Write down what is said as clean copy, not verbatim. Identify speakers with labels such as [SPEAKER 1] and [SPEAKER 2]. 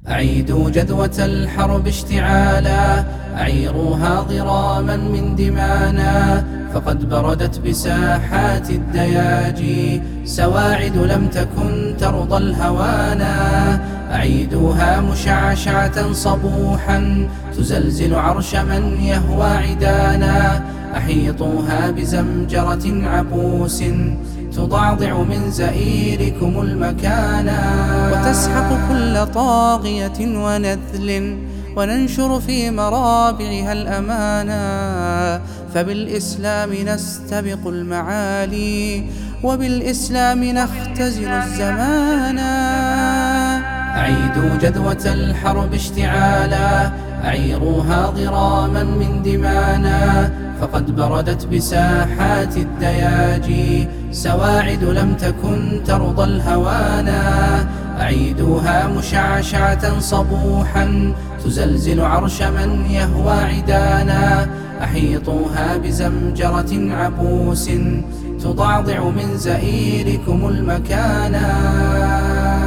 [SPEAKER 1] أعيدوا جذوة الحرب اشتعالا، أعيروها ضراما من دمانا، فقد بردت بساحات الدياجي سواعد لم تكن ترضى الهوانا. أعيدوها مشعشعة صبوحا تزلزل عرش من يهوى عدانا، أحيطوها بزمجرة عبوس تضعضع من زئيركم المكانا، وتسحق كل طاغية ونذل، وننشر في مرابعها الأمانا. فبالإسلام نستبق المعالي، وبالإسلام نختزل الزمانا. أعيدوا جذوة الحرب اشتعالا، أعيروها ضراما من دمانا، فقد بردت بساحات الدياجي سواعد لم تكن ترضى الهوانا. أعيدوها مشعشعة صبوحا تزلزل عرش من يهوى عدانا، أحيطوها بزمجرة عبوس تضعضع من زئيركم المكانا.